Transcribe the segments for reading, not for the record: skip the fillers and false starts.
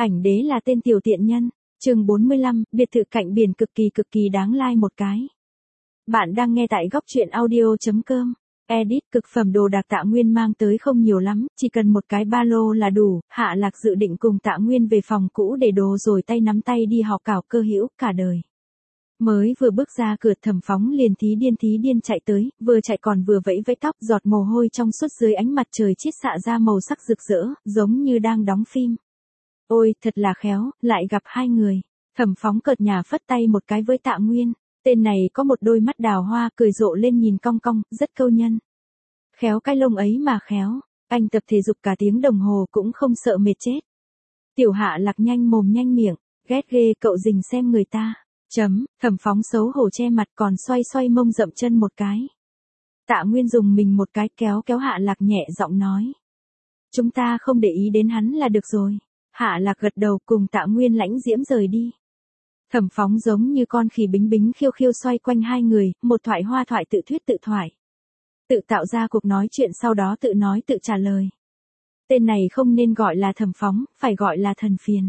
Ảnh đế là tên tiểu tiện nhân. Chương 45, biệt thự cạnh biển cực kỳ đáng like một cái. Bạn đang nghe tại góc truyện audio.com. Edit cực phẩm đồ đạc Tạ Nguyên mang tới không nhiều lắm, chỉ cần một cái ba lô là đủ. Hạ Lạc dự định cùng Tạ Nguyên về phòng cũ để đồ rồi tay nắm tay đi học cảo cơ hữu cả đời. Mới vừa bước ra cửa Thẩm Phóng liền thí điên chạy tới, vừa chạy còn vừa vẫy vẫy tóc, giọt mồ hôi trong suốt dưới ánh mặt trời chiết xạ ra màu sắc rực rỡ, giống như đang đóng phim. Ôi, thật là khéo, lại gặp hai người. Thẩm Phóng cợt nhả phất tay một cái với Tạ Nguyên. Tên này có một đôi mắt đào hoa cười rộ lên nhìn cong cong, rất câu nhân. Khéo cái lông ấy mà khéo, anh tập thể dục cả tiếng đồng hồ cũng không sợ mệt chết. Tiểu Hạ Lạc nhanh mồm nhanh miệng, ghét ghê cậu rình xem người ta. Thẩm Phóng xấu hổ che mặt còn xoay mông dậm chân một cái. Tạ Nguyên dùng mình một cái kéo Hạ Lạc nhẹ giọng nói. Chúng ta không để ý đến hắn là được rồi. Hạ Lạc gật đầu cùng Tạ Nguyên lãnh diễm rời đi. Thẩm Phóng giống như con khỉ bính bính khiêu xoay quanh hai người, một thoại hoa thoại tự thuyết tự thoại. Tự tạo ra cuộc nói chuyện sau đó tự nói tự trả lời. Tên này không nên gọi là Thẩm Phóng, phải gọi là thần phiền.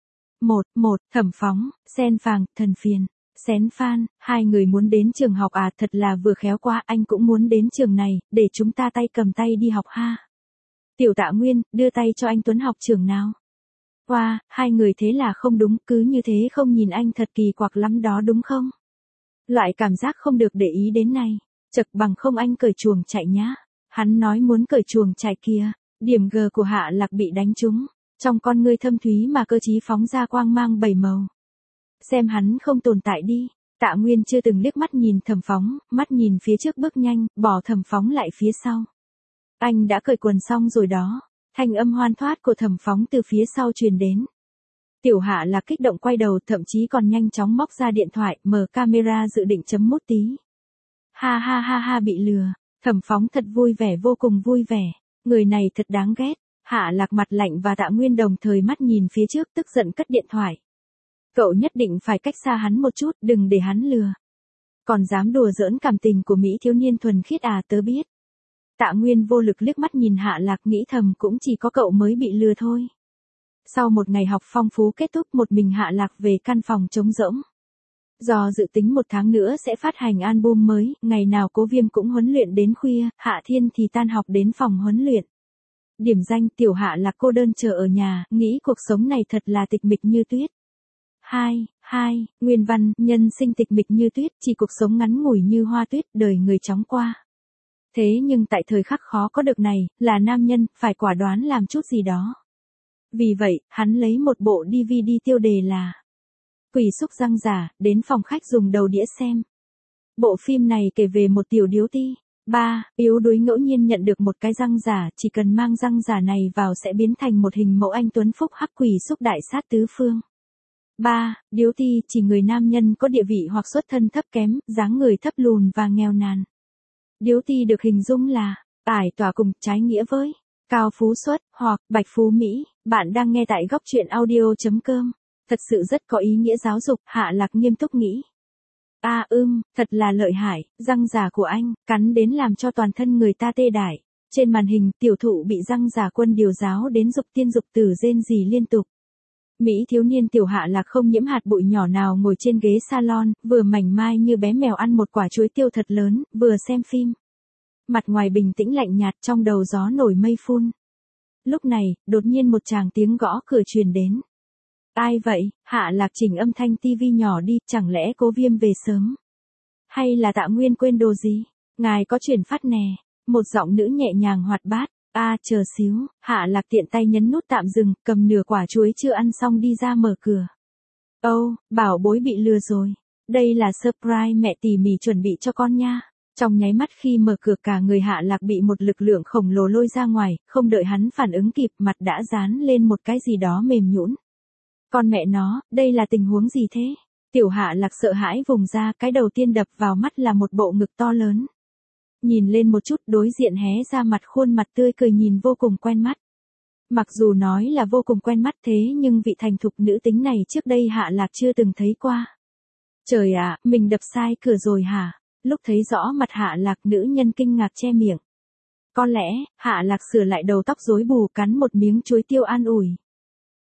Thẩm Phóng, sen phàng, thần phiền, xén phan, hai người muốn đến trường học à, thật là vừa khéo quá, anh cũng muốn đến trường này, để chúng ta tay cầm tay đi học ha. Tiểu Tạ Nguyên, đưa tay cho anh Tuấn học trường nào. Wow, hai người thế là không đúng, cứ như thế không nhìn anh thật kỳ quặc lắm đó đúng không? Loại cảm giác không được để ý đến này, chật bằng không anh cởi chuồng chạy nhá. Hắn nói muốn cởi chuồng chạy kìa, điểm G của Hạ Lạc bị đánh trúng, trong con ngươi thâm thúy mà cơ trí phóng ra quang mang bảy màu. Xem hắn không tồn tại đi. Tạ Nguyên chưa từng liếc mắt nhìn Thẩm Phóng, mắt nhìn phía trước bước nhanh, bỏ Thẩm Phóng lại phía sau. Anh đã cởi quần xong rồi đó. Thanh âm hoan thoát của Thẩm Phóng từ phía sau truyền đến. Tiểu Hạ Lạc kích động quay đầu, thậm chí còn nhanh chóng móc ra điện thoại, mở camera dự định chấm mút tí. Ha bị lừa. Thẩm Phóng thật vui vẻ, vô cùng vui vẻ. Người này thật đáng ghét. Hạ Lạc mặt lạnh và Tạ Nguyên đồng thời mắt nhìn phía trước, tức giận cất điện thoại. Cậu nhất định phải cách xa hắn một chút, đừng để hắn lừa. Còn dám đùa giỡn cảm tình của Mỹ thiếu niên thuần khiết à, tớ biết. Tạ Nguyên vô lực liếc mắt nhìn Hạ Lạc, nghĩ thầm cũng chỉ có cậu mới bị lừa thôi. Sau một ngày học phong phú kết thúc, một mình Hạ Lạc về căn phòng trống rỗng. Do dự tính 1 tháng nữa sẽ phát hành album mới, ngày nào Cố Viêm cũng huấn luyện đến khuya, Hạ Thiên thì tan học đến phòng huấn luyện. Điểm danh Tiểu Hạ Lạc cô đơn chờ ở nhà, nghĩ cuộc sống này thật là tịch mịch như tuyết. Nguyên văn, nhân sinh tịch mịch như tuyết, chỉ cuộc sống ngắn ngủi như hoa tuyết, đời người chóng qua. Thế nhưng tại thời khắc khó có được này, là nam nhân, phải quả đoán làm chút gì đó. Vì vậy, hắn lấy một bộ DVD tiêu đề là Quỷ xúc răng giả, đến phòng khách dùng đầu đĩa xem. Bộ phim này kể về một tiểu điếu ti. Yếu đuối ngẫu nhiên nhận được một cái răng giả, chỉ cần mang răng giả này vào sẽ biến thành một hình mẫu anh tuấn phúc hắc quỷ xúc đại sát tứ phương. Điếu ti chỉ người nam nhân có địa vị hoặc xuất thân thấp kém, dáng người thấp lùn và nghèo nàn. Điếu ti được hình dung là ải tỏa cùng trái nghĩa với cao phú xuất hoặc bạch phú Mỹ. Bạn đang nghe tại góc truyện audio.com. Thật sự rất có ý nghĩa giáo dục. Hạ Lạc nghiêm túc nghĩ. Thật là lợi hại, răng giả của anh, cắn đến làm cho toàn thân người ta tê dại. Trên màn hình, tiểu thụ bị răng giả quân điều giáo đến dục tiên dục tử rên rỉ liên tục. Mỹ thiếu niên Tiểu Hạ Lạc không nhiễm hạt bụi nhỏ nào ngồi trên ghế salon, vừa mảnh mai như bé mèo ăn một quả chuối tiêu thật lớn, vừa xem phim. Mặt ngoài bình tĩnh lạnh nhạt, trong đầu gió nổi mây phun. Lúc này, đột nhiên một tràng tiếng gõ cửa truyền đến. Ai vậy? Hạ Lạc chỉnh âm thanh tivi nhỏ đi, chẳng lẽ Cố Viêm về sớm? Hay là Tạ Nguyên quên đồ gì? Ngài có chuyển phát nè. Một giọng nữ nhẹ nhàng hoạt bát. Chờ xíu. Hạ Lạc tiện tay nhấn nút tạm dừng, cầm nửa quả chuối chưa ăn xong đi ra mở cửa. Bảo bối bị lừa rồi. Đây là surprise mẹ tỉ mỉ chuẩn bị cho con nha. Trong nháy mắt khi mở cửa, cả người Hạ Lạc bị một lực lượng khổng lồ lôi ra ngoài, không đợi hắn phản ứng kịp, mặt đã dán lên một cái gì đó mềm nhũn. Con mẹ nó, đây là tình huống gì thế? Tiểu Hạ Lạc sợ hãi vùng ra, cái đầu tiên đập vào mắt là một bộ ngực to lớn. Nhìn lên một chút, đối diện hé ra mặt, khuôn mặt tươi cười nhìn vô cùng quen mắt. Mặc dù nói là vô cùng quen mắt thế nhưng vị thành thục nữ tính này trước đây Hạ Lạc chưa từng thấy qua. Trời ạ, mình đập sai cửa rồi hả? Lúc thấy rõ mặt Hạ Lạc, nữ nhân kinh ngạc che miệng. Có lẽ, Hạ Lạc sửa lại đầu tóc rối bù, cắn một miếng chuối tiêu an ủi.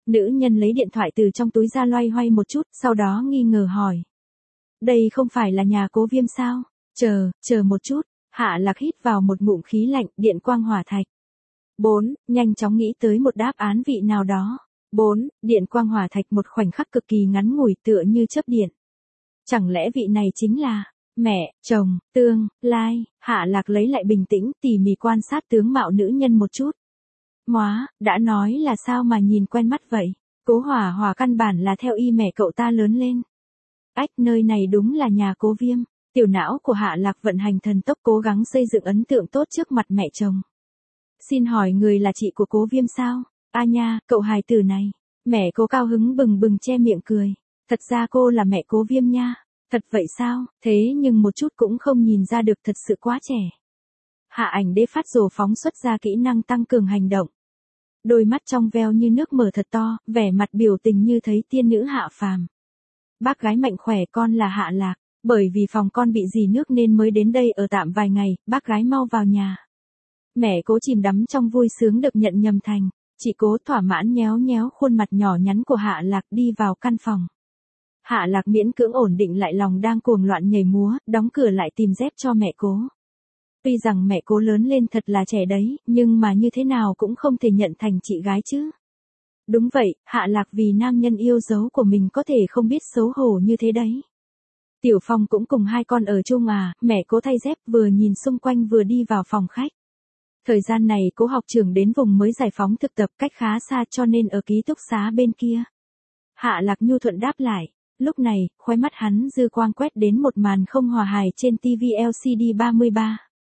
Nữ nhân lấy điện thoại từ trong túi ra loay hoay một chút, sau đó nghi ngờ hỏi. Đây không phải là nhà Cố Viêm sao? Chờ một chút. Hạ Lạc hít vào một ngụm khí lạnh, điện quang hỏa thạch. 4, nhanh chóng nghĩ tới một đáp án vị nào đó. 4, điện quang hỏa thạch một khoảnh khắc cực kỳ ngắn ngủi tựa như chớp điện. Chẳng lẽ vị này chính là mẹ, chồng, tương lai? Hạ Lạc lấy lại bình tĩnh, tỉ mỉ quan sát tướng mạo nữ nhân một chút. Móa, đã nói là sao mà nhìn quen mắt vậy? Cố Hỏa Hỏa căn bản là theo y mẹ cậu ta lớn lên. Ách, nơi này đúng là nhà Cố Viêm. Tiểu não của Hạ Lạc vận hành thần tốc cố gắng xây dựng ấn tượng tốt trước mặt mẹ chồng. Xin hỏi người là chị của Cố Viêm sao? A nha, cậu hài tử này. Mẹ Cố cao hứng bừng bừng che miệng cười. Thật ra cô là mẹ Cố Viêm nha. Thật vậy sao? Thế nhưng một chút cũng không nhìn ra được, thật sự quá trẻ. Hạ Ảnh Đế phát rồ phóng xuất ra kỹ năng tăng cường hành động. Đôi mắt trong veo như nước mở thật to, vẻ mặt biểu tình như thấy tiên nữ hạ phàm. Bác gái mạnh khỏe, con là Hạ Lạc. Bởi vì phòng con bị dì nước nên mới đến đây ở tạm vài ngày, bác gái mau vào nhà. Mẹ Cố chìm đắm trong vui sướng được nhận nhầm thành. Chị Cố thỏa mãn nhéo nhéo khuôn mặt nhỏ nhắn của Hạ Lạc đi vào căn phòng. Hạ Lạc miễn cưỡng ổn định lại lòng đang cuồng loạn nhảy múa, đóng cửa lại tìm dép cho mẹ Cố. Tuy rằng mẹ Cố lớn lên thật là trẻ đấy, nhưng mà như thế nào cũng không thể nhận thành chị gái chứ. Đúng vậy, Hạ Lạc vì nam nhân yêu dấu của mình có thể không biết xấu hổ như thế đấy. Tiểu Phong cũng cùng hai con ở chung à, mẹ Cố thay dép vừa nhìn xung quanh vừa đi vào phòng khách. Thời gian này Cố học trưởng đến vùng mới giải phóng thực tập cách khá xa cho nên ở ký túc xá bên kia. Hạ Lạc nhu thuận đáp lại. Lúc này, khóe mắt hắn dư quang quét đến một màn không hòa hài trên TV LCD 33.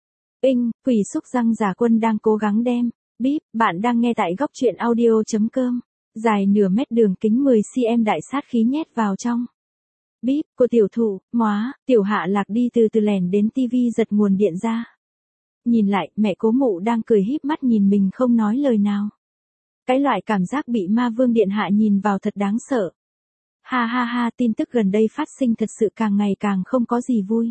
Quỷ xúc răng giả quân đang cố gắng đem. Bíp, bạn đang nghe tại góc truyện audio.com. Dài nửa mét đường kính 10cm đại sát khí nhét vào trong. Bíp, của tiểu thụ, móa, tiểu Hạ Lạc đi từ từ lèn đến TV giật nguồn điện ra. Nhìn lại, mẹ Cố mụ đang cười híp mắt nhìn mình không nói lời nào. Cái loại cảm giác bị ma vương điện hạ nhìn vào thật đáng sợ. Ha ha ha, tin tức gần đây phát sinh thật sự càng ngày càng không có gì vui.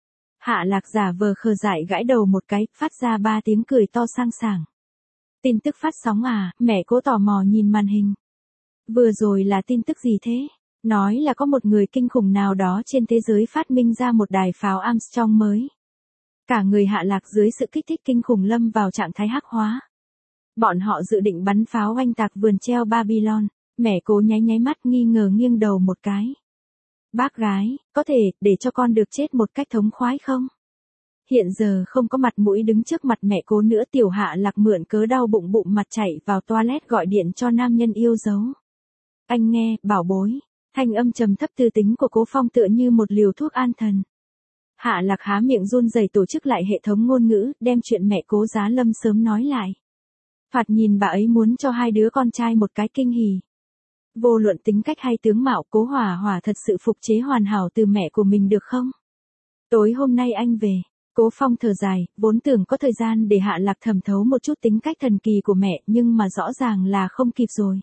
Hạ Lạc giả vờ khờ dại gãi đầu một cái, phát ra 3 tiếng cười to sang sảng. Tin tức phát sóng à? Mẹ Cố tò mò nhìn màn hình. Vừa rồi là tin tức gì thế? Nói là có một người kinh khủng nào đó trên thế giới phát minh ra một đài pháo Armstrong mới. Cả người Hạ Lạc dưới sự kích thích kinh khủng lâm vào trạng thái hắc hóa. Bọn họ dự định bắn pháo oanh tạc vườn treo Babylon. Mẹ Cố nháy mắt nghi ngờ nghiêng đầu một cái. Bác gái, có thể để cho con được chết một cách thống khoái không? Hiện giờ không có mặt mũi đứng trước mặt mẹ Cố nữa, tiểu Hạ Lạc mượn cớ đau bụng mặt chạy vào toilet gọi điện cho nam nhân yêu dấu. Anh nghe, bảo bối. Thanh âm trầm thấp tư tính của Cố Phong tựa như một liều thuốc an thần. Hạ Lạc há miệng run rẩy tổ chức lại hệ thống ngôn ngữ, đem chuyện mẹ Cố Giá Lâm sớm nói lại. Thoạt nhìn bà ấy muốn cho hai đứa con trai một cái kinh hỉ. Vô luận tính cách hay tướng mạo, Cố Hỏa Hỏa thật sự phục chế hoàn hảo từ mẹ của mình được không? Tối hôm nay anh về. Cố Phong thở dài, vốn tưởng có thời gian để Hạ Lạc thẩm thấu một chút tính cách thần kỳ của mẹ, nhưng mà rõ ràng là không kịp rồi.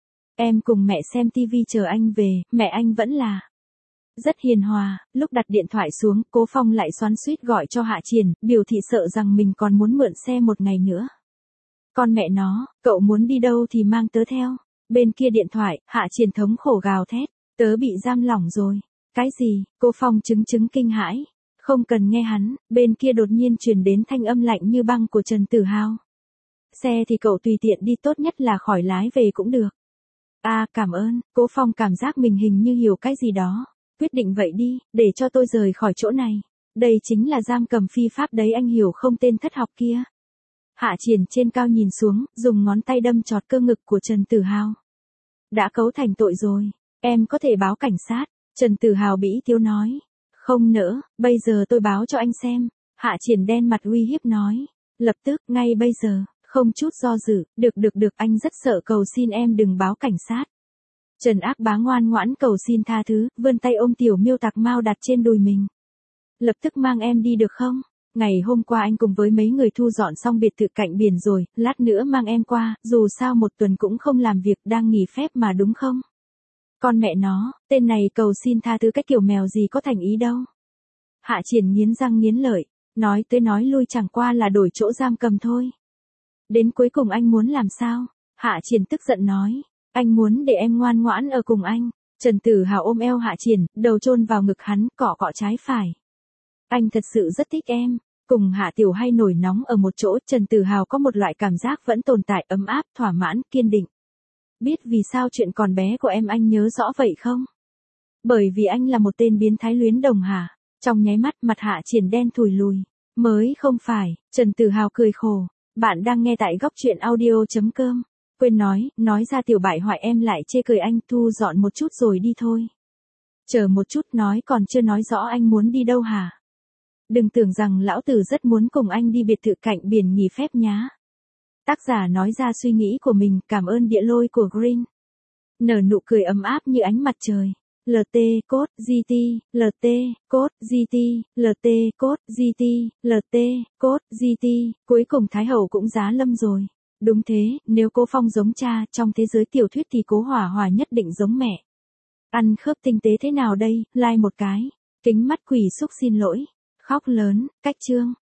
Em cùng mẹ xem TV chờ anh về, mẹ anh vẫn là rất hiền hòa. Lúc đặt điện thoại xuống, Cố Phong lại xoắn xuýt gọi cho Hạ Triển, biểu thị sợ rằng mình còn muốn mượn xe một ngày nữa. Con mẹ nó, cậu muốn đi đâu thì mang tớ theo. Bên kia điện thoại, Hạ Triển thống khổ gào thét, tớ bị giam lỏng rồi. Cái gì? Cố Phong chứng kinh hãi. Không cần nghe hắn, bên kia đột nhiên truyền đến thanh âm lạnh như băng của Trần Tử Hào. Xe thì cậu tùy tiện đi, tốt nhất là khỏi lái về cũng được. À, cảm ơn. Cố Phong cảm giác mình hình như hiểu cái gì đó. Quyết định vậy đi, để cho tôi rời khỏi chỗ này. Đây chính là giam cầm phi pháp đấy, anh hiểu không, tên thất học kia. Hạ Triển trên cao nhìn xuống, dùng ngón tay đâm chọt cơ ngực của Trần Tử Hào. Đã cấu thành tội rồi, em có thể báo cảnh sát. Trần Tử Hào bĩ tiếu nói. Không nỡ, bây giờ tôi báo cho anh xem. Hạ Triển đen mặt uy hiếp nói. Lập tức, ngay bây giờ, không chút do dự, được, anh rất sợ, cầu xin em đừng báo cảnh sát. Trần Ác Bá ngoan ngoãn cầu xin tha thứ, vươn tay ôm tiểu miêu Tạc Mao đặt trên đùi mình. Lập tức mang em đi được không? Ngày hôm qua anh cùng với mấy người thu dọn xong biệt thự cạnh biển rồi, lát nữa mang em qua, dù sao một tuần cũng không làm việc, đang nghỉ phép mà đúng không? Con mẹ nó, tên này cầu xin tha thứ cái kiểu mèo gì có thành ý đâu. Hạ Triển nghiến răng nghiến lợi, nói tới nói lui chẳng qua là đổi chỗ giam cầm thôi. Đến cuối cùng anh muốn làm sao? Hạ Triển tức giận nói. Anh muốn để em ngoan ngoãn ở cùng anh. Trần Tử Hào ôm eo Hạ Triển, đầu chôn vào ngực hắn, cọ cọ trái phải. Anh thật sự rất thích em. Cùng Hạ Tiểu hay nổi nóng ở một chỗ, Trần Tử Hào có một loại cảm giác vẫn tồn tại ấm áp, thỏa mãn, kiên định. Biết vì sao chuyện còn bé của em anh nhớ rõ vậy không? Bởi vì anh là một tên biến thái luyến đồng hả? Trong nháy mắt mặt Hạ Triển đen thùi lùi. Mới không phải, Trần Tử Hào cười khổ. Bạn đang nghe tại góc truyện audio.com. Quên nói ra Tiểu bại hoại em lại chê cười anh, thu dọn một chút rồi đi thôi. Chờ một chút, nói còn chưa nói rõ anh muốn đi đâu hả? Đừng tưởng rằng lão tử rất muốn cùng anh đi biệt thự cạnh biển nghỉ phép nhá. Tác giả nói ra suy nghĩ của mình, cảm ơn địa lôi của Green. Nở nụ cười ấm áp như ánh mặt trời. LT, code, GT, LT, code, GT, LT, code, GT, LT, code, GT, cuối cùng Thái Hậu cũng giá lâm rồi. Đúng thế, nếu Cố Phong giống cha, trong thế giới tiểu thuyết thì Cố Hỏa Hỏa nhất định giống mẹ. Ăn khớp tinh tế thế nào đây, like một cái. Kính mắt quỷ xúc xin lỗi. Khóc lớn, cách chương.